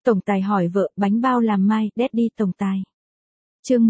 Tổng tài hỏi vợ, bánh bao làm mai, Daddy tổng tài. Chương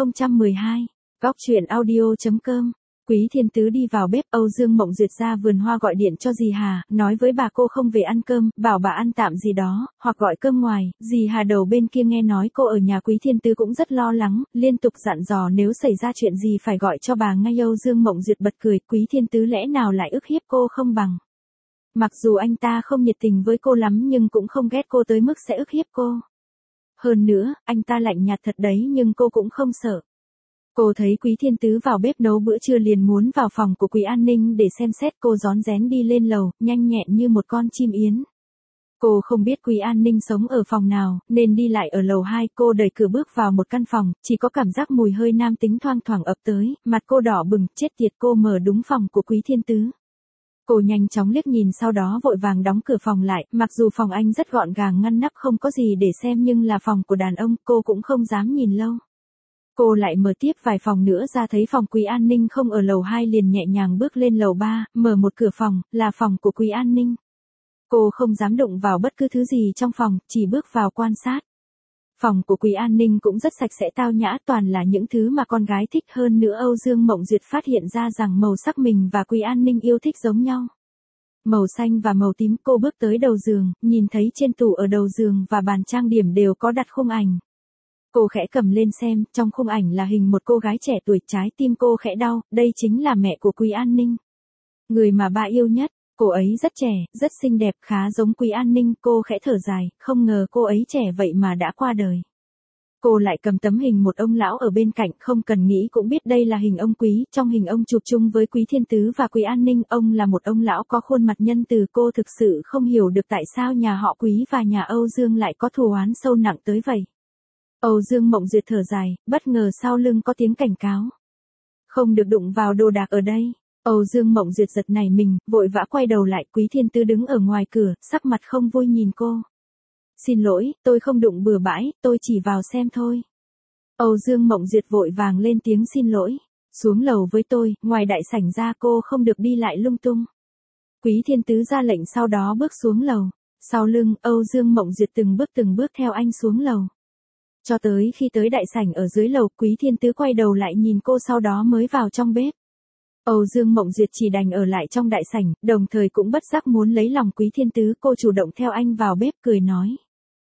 1012. Góc truyện audio.com. Quý Thiên Tứ đi vào bếp, Âu Dương Mộng Duyệt ra vườn hoa gọi điện cho dì Hà, nói với bà cô không về ăn cơm, bảo bà ăn tạm gì đó, hoặc gọi cơm ngoài. Dì Hà đầu bên kia nghe nói cô ở nhà Quý Thiên Tứ cũng rất lo lắng, liên tục dặn dò nếu xảy ra chuyện gì phải gọi cho bà ngay. Âu Dương Mộng Duyệt bật cười, Quý Thiên Tứ lẽ nào lại ức hiếp cô không bằng. Mặc dù anh ta không nhiệt tình với cô lắm nhưng cũng không ghét cô tới mức sẽ ức hiếp cô. Hơn nữa, anh ta lạnh nhạt thật đấy nhưng cô cũng không sợ. Cô thấy Quý Thiên Tứ vào bếp nấu bữa trưa liền muốn vào phòng của Quý An Ninh để xem xét. Cô rón rén đi lên lầu, nhanh nhẹn như một con chim yến. Cô không biết Quý An Ninh sống ở phòng nào, nên đi lại ở lầu 2. Cô đẩy cửa bước vào một căn phòng, chỉ có cảm giác mùi hơi nam tính thoang thoảng ập tới, mặt cô đỏ bừng, chết tiệt, cô mở đúng phòng của Quý Thiên Tứ. Cô nhanh chóng liếc nhìn sau đó vội vàng đóng cửa phòng lại, mặc dù phòng anh rất gọn gàng ngăn nắp không có gì để xem nhưng là phòng của đàn ông, cô cũng không dám nhìn lâu. Cô lại mở tiếp vài phòng nữa ra thấy phòng Quý An Ninh không ở lầu 2 liền nhẹ nhàng bước lên lầu 3, mở một cửa phòng, là phòng của Quý An Ninh. Cô không dám đụng vào bất cứ thứ gì trong phòng, chỉ bước vào quan sát. Phòng của Quý An Ninh cũng rất sạch sẽ tao nhã, toàn là những thứ mà con gái thích. Hơn nữa Âu Dương Mộng Duyệt phát hiện ra rằng màu sắc mình và Quý An Ninh yêu thích giống nhau. Màu xanh và màu tím. Cô bước tới đầu giường, nhìn thấy trên tủ ở đầu giường và bàn trang điểm đều có đặt khung ảnh. Cô khẽ cầm lên xem, trong khung ảnh là hình một cô gái trẻ tuổi, trái tim cô khẽ đau, đây chính là mẹ của Quý An Ninh. Người mà bà yêu nhất. Cô ấy rất trẻ, rất xinh đẹp, khá giống Quý An Ninh. Cô khẽ thở dài, không ngờ cô ấy trẻ vậy mà đã qua đời. Cô lại cầm tấm hình một ông lão ở bên cạnh, không cần nghĩ cũng biết đây là hình ông Quý. Trong hình ông chụp chung với Quý Thiên Tứ và Quý An Ninh, ông là một ông lão có khuôn mặt nhân từ. Cô thực sự không hiểu được tại sao nhà họ Quý và nhà Âu Dương lại có thù oán sâu nặng tới vậy. Âu Dương Mộng Duyệt thở dài, bất ngờ sau lưng có tiếng cảnh cáo. Không được đụng vào đồ đạc ở đây. Âu Dương Mộng Duyệt giật nảy mình, vội vã quay đầu lại. Quý Thiên Tứ đứng ở ngoài cửa, sắc mặt không vui nhìn cô. Xin lỗi, tôi không đụng bừa bãi, tôi chỉ vào xem thôi. Âu Dương Mộng Duyệt vội vàng lên tiếng xin lỗi. Xuống lầu với tôi, ngoài đại sảnh ra cô không được đi lại lung tung. Quý Thiên Tứ ra lệnh sau đó bước xuống lầu. Sau lưng, Âu Dương Mộng Duyệt từng bước theo anh xuống lầu. Cho tới khi tới đại sảnh ở dưới lầu, Quý Thiên Tứ quay đầu lại nhìn cô sau đó mới vào trong bếp. Âu Dương Mộng Duyệt chỉ đành ở lại trong đại sảnh, đồng thời cũng bất giác muốn lấy lòng Quý Thiên Tứ. Cô chủ động theo anh vào bếp cười nói.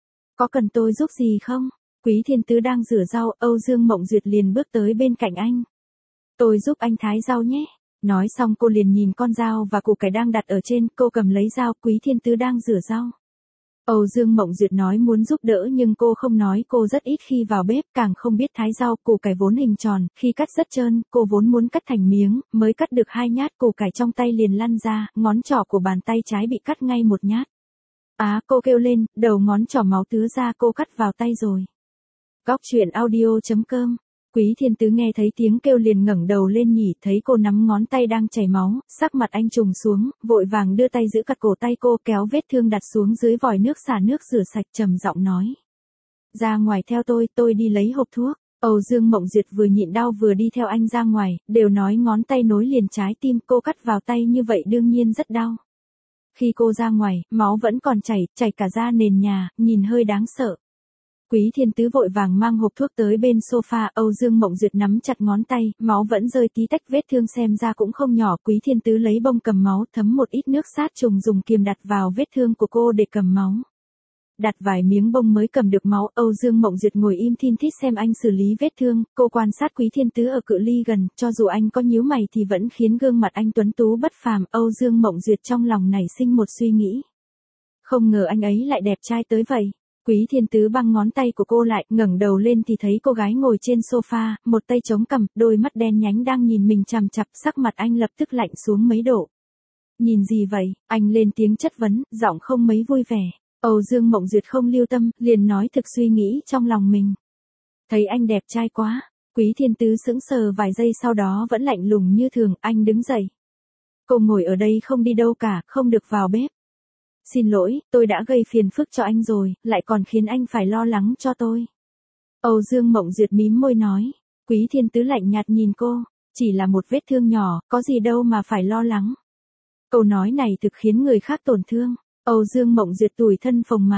Có cần tôi giúp gì không? Quý Thiên Tứ đang rửa rau, Âu Dương Mộng Duyệt liền bước tới bên cạnh anh. Tôi giúp anh thái rau nhé. Nói xong cô liền nhìn con dao và củ cải đang đặt ở trên, cô cầm lấy dao, Quý Thiên Tứ đang rửa rau. Âu Dương Mộng Duyệt nói muốn giúp đỡ nhưng cô không nói, cô rất ít khi vào bếp, càng không biết thái rau. Củ cải vốn hình tròn, khi cắt rất trơn, cô vốn muốn cắt thành miếng, mới cắt được 2 nhát củ cải trong tay liền lăn ra, ngón trỏ của bàn tay trái bị cắt ngay 1 nhát. Cô kêu lên, đầu ngón trỏ máu tứa ra, cô cắt vào tay rồi. Góc truyện audio.com. Quý Thiên Tứ nghe thấy tiếng kêu liền ngẩng đầu lên nhỉ, thấy cô nắm ngón tay đang chảy máu, sắc mặt anh trùng xuống, vội vàng đưa tay giữ chặt cổ tay cô, kéo vết thương đặt xuống dưới vòi nước xả nước rửa sạch, trầm giọng nói. Ra ngoài theo tôi đi lấy hộp thuốc. Âu Dương Mộng Duyệt vừa nhịn đau vừa đi theo anh ra ngoài, đều nói ngón tay nối liền trái tim, cô cắt vào tay như vậy đương nhiên rất đau. Khi cô ra ngoài, máu vẫn còn chảy cả ra nền nhà, nhìn hơi đáng sợ. Quý Thiên Tứ vội vàng mang hộp thuốc tới bên sofa, Âu Dương Mộng Duyệt nắm chặt ngón tay, máu vẫn rơi tí tách, vết thương xem ra cũng không nhỏ. Quý Thiên Tứ lấy bông cầm máu, thấm một ít nước sát trùng dùng kiềm đặt vào vết thương của cô để cầm máu. Đặt vài miếng bông mới cầm được máu, Âu Dương Mộng Duyệt ngồi im thin thít xem anh xử lý vết thương. Cô quan sát Quý Thiên Tứ ở cự ly gần, cho dù anh có nhíu mày thì vẫn khiến gương mặt anh tuấn tú bất phàm. Âu Dương Mộng Duyệt trong lòng nảy sinh một suy nghĩ. Không ngờ anh ấy lại đẹp trai tới vậy. Quý Thiên Tứ băng ngón tay của cô lại, ngẩng đầu lên thì thấy cô gái ngồi trên sofa, một tay chống cằm, đôi mắt đen nhánh đang nhìn mình chằm chằm, sắc mặt anh lập tức lạnh xuống mấy độ. Nhìn gì vậy? Anh lên tiếng chất vấn, giọng không mấy vui vẻ. Âu Dương Mộng Duyệt không lưu tâm, liền nói thực suy nghĩ trong lòng mình. Thấy anh đẹp trai quá. Quý Thiên Tứ sững sờ vài giây sau đó vẫn lạnh lùng như thường, anh đứng dậy. Cô ngồi ở đây không đi đâu cả, không được vào bếp. Xin lỗi, tôi đã gây phiền phức cho anh rồi, lại còn khiến anh phải lo lắng cho tôi. Âu Dương Mộng Duyệt mím môi nói. Quý Thiên Tứ lạnh nhạt nhìn cô, chỉ là một vết thương nhỏ, có gì đâu mà phải lo lắng. Câu nói này thực khiến người khác tổn thương. Âu Dương Mộng Duyệt tủi thân phồng má.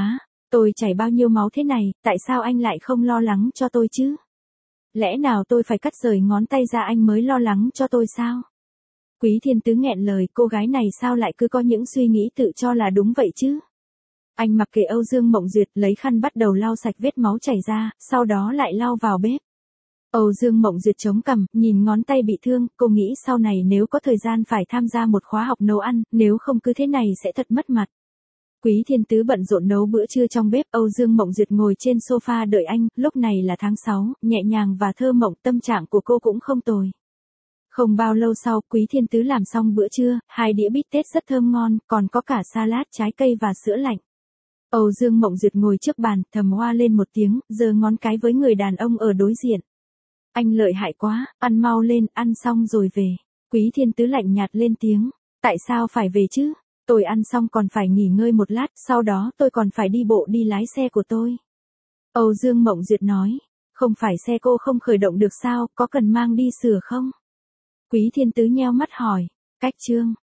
Tôi chảy bao nhiêu máu thế này, tại sao anh lại không lo lắng cho tôi chứ? Lẽ nào tôi phải cắt rời ngón tay ra anh mới lo lắng cho tôi sao? Quý Thiên Tứ nghẹn lời, cô gái này sao lại cứ có những suy nghĩ tự cho là đúng vậy chứ? Anh mặc kệ Âu Dương Mộng Duyệt, lấy khăn bắt đầu lau sạch vết máu chảy ra, sau đó lại lau vào bếp. Âu Dương Mộng Duyệt chống cằm, nhìn ngón tay bị thương, cô nghĩ sau này nếu có thời gian phải tham gia một khóa học nấu ăn, nếu không cứ thế này sẽ thật mất mặt. Quý Thiên Tứ bận rộn nấu bữa trưa trong bếp, Âu Dương Mộng Duyệt ngồi trên sofa đợi anh, lúc này là tháng 6, nhẹ nhàng và thơ mộng, tâm trạng của cô cũng không tồi. Không bao lâu sau, Quý Thiên Tứ làm xong bữa trưa, 2 đĩa bít tết rất thơm ngon, còn có cả salad trái cây và sữa lạnh. Âu Dương Mộng Duyệt ngồi trước bàn, thầm hoa lên một tiếng, giơ ngón cái với người đàn ông ở đối diện. Anh lợi hại quá, ăn mau lên, ăn xong rồi về. Quý Thiên Tứ lạnh nhạt lên tiếng. Tại sao phải về chứ? Tôi ăn xong còn phải nghỉ ngơi một lát, sau đó tôi còn phải đi bộ đi lái xe của tôi. Âu Dương Mộng Duyệt nói. Không phải xe cô không khởi động được sao, có cần mang đi sửa không? Quý Thiên Tứ nheo mắt hỏi. Cách chương.